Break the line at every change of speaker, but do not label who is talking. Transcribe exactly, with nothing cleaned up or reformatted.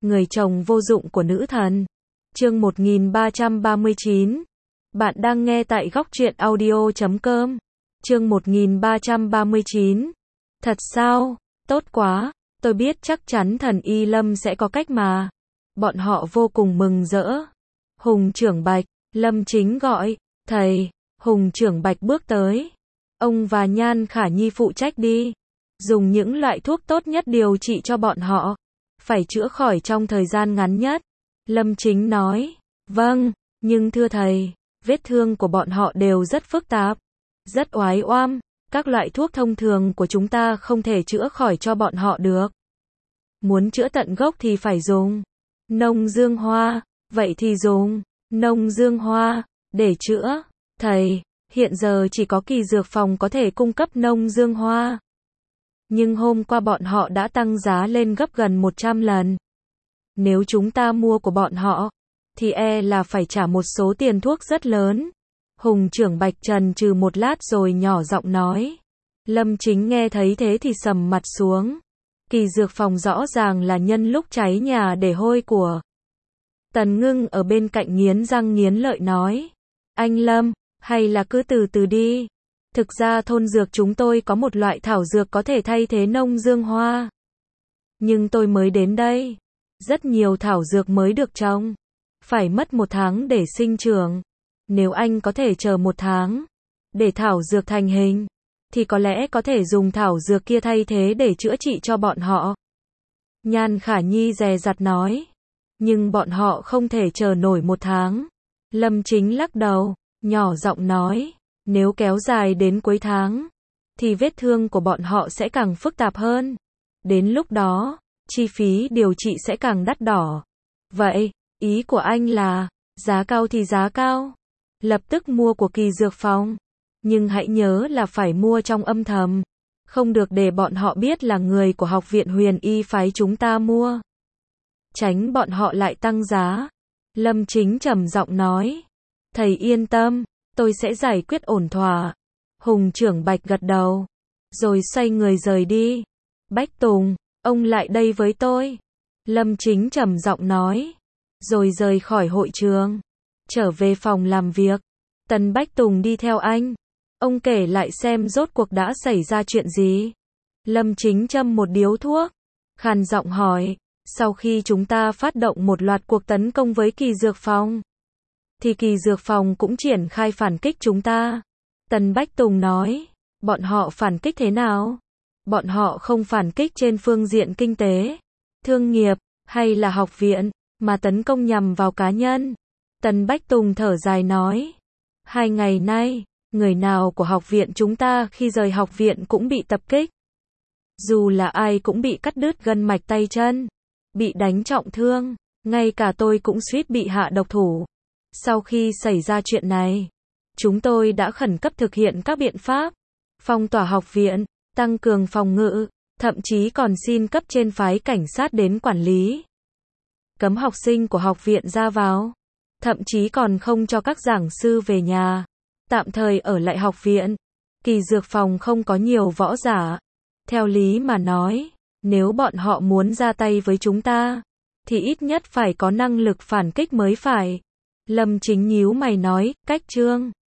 người chồng vô dụng của nữ thần. Chương một nghìn ba trăm ba mươi chín. Bạn đang nghe tại góc truyện audio chấm com. Chương một nghìn ba trăm ba mươi chín. Thật sao? Tốt quá, tôi biết chắc chắn thần Y Lâm sẽ có cách mà. Bọn họ vô cùng mừng rỡ. Hùng Trưởng Bạch, Lâm Chính gọi, thầy. Hùng Trưởng Bạch bước tới. Ông và Nhan Khả Nhi phụ trách đi. Dùng những loại thuốc tốt nhất điều trị cho bọn họ. Phải chữa khỏi trong thời gian ngắn nhất. Lâm Chính nói. Vâng, nhưng thưa thầy, vết thương của bọn họ đều rất phức tạp. Rất oái oăm. Các loại thuốc thông thường của chúng ta không thể chữa khỏi cho bọn họ được. Muốn chữa tận gốc thì phải dùng nông dương hoa. Vậy thì dùng nông dương hoa để chữa. Thầy, hiện giờ chỉ có Kỳ Dược Phòng có thể cung cấp nông dương hoa. Nhưng hôm qua bọn họ đã tăng giá lên gấp gần một trăm lần. Nếu chúng ta mua của bọn họ, thì e là phải trả một số tiền thuốc rất lớn. Hùng Trưởng Bạch trần trừ một lát rồi nhỏ giọng nói. Lâm Chính nghe thấy thế thì sầm mặt xuống. Kỳ Dược Phòng rõ ràng là nhân lúc cháy nhà để hôi của. Tần Ngưng ở bên cạnh nghiến răng nghiến lợi nói. Anh Lâm, hay là cứ từ từ đi. Thực ra thôn dược chúng tôi có một loại thảo dược có thể thay thế nông dương hoa. Nhưng tôi mới đến đây. Rất nhiều thảo dược mới được trồng. Phải mất một tháng để sinh trưởng. Nếu anh có thể chờ một tháng để thảo dược thành hình, thì có lẽ có thể dùng thảo dược kia thay thế để chữa trị cho bọn họ. Nhan Khả Nhi dè dặt nói. Nhưng bọn họ không thể chờ nổi một tháng. Lâm Chính lắc đầu, nhỏ giọng nói. Nếu kéo dài đến cuối tháng, thì vết thương của bọn họ sẽ càng phức tạp hơn. Đến lúc đó, chi phí điều trị sẽ càng đắt đỏ. Vậy, ý của anh là, giá cao thì giá cao. Lập tức mua của Kỳ Dược Phòng. Nhưng hãy nhớ là phải mua trong âm thầm. Không được để bọn họ biết là người của Học viện Huyền Y phái chúng ta mua. Tránh bọn họ lại tăng giá. Lâm Chính trầm giọng nói. Thầy yên tâm, tôi sẽ giải quyết ổn thỏa. Hùng Trưởng Bạch gật đầu. Rồi xoay người rời đi. Bách Tùng, ông lại đây với tôi. Lâm Chính trầm giọng nói. Rồi rời khỏi hội trường. Trở về phòng làm việc. Tần Bách Tùng đi theo anh. Ông kể lại xem rốt cuộc đã xảy ra chuyện gì. Lâm Chính châm một điếu thuốc. Khàn giọng hỏi. Sau khi chúng ta phát động một loạt cuộc tấn công với Kỳ Dược Phòng, thì Kỳ Dược Phòng cũng triển khai phản kích chúng ta. Tần Bách Tùng nói. Bọn họ phản kích thế nào? Bọn họ không phản kích trên phương diện kinh tế, thương nghiệp, hay là học viện, mà tấn công nhằm vào cá nhân. Tần Bách Tùng thở dài nói. Hai ngày nay, người nào của học viện chúng ta khi rời học viện cũng bị tập kích. Dù là ai cũng bị cắt đứt gân mạch tay chân, bị đánh trọng thương, ngay cả tôi cũng suýt bị hạ độc thủ. Sau khi xảy ra chuyện này, chúng tôi đã khẩn cấp thực hiện các biện pháp, phong tỏa học viện, tăng cường phòng ngự, thậm chí còn xin cấp trên phái cảnh sát đến quản lý. Cấm học sinh của học viện ra vào, thậm chí còn không cho các giảng sư về nhà, tạm thời ở lại học viện. Kỳ Dược Phòng không có nhiều võ giả. Theo lý mà nói, nếu bọn họ muốn ra tay với chúng ta, thì ít nhất phải có năng lực phản kích mới phải. Lâm Chính nhíu mày nói, cách chương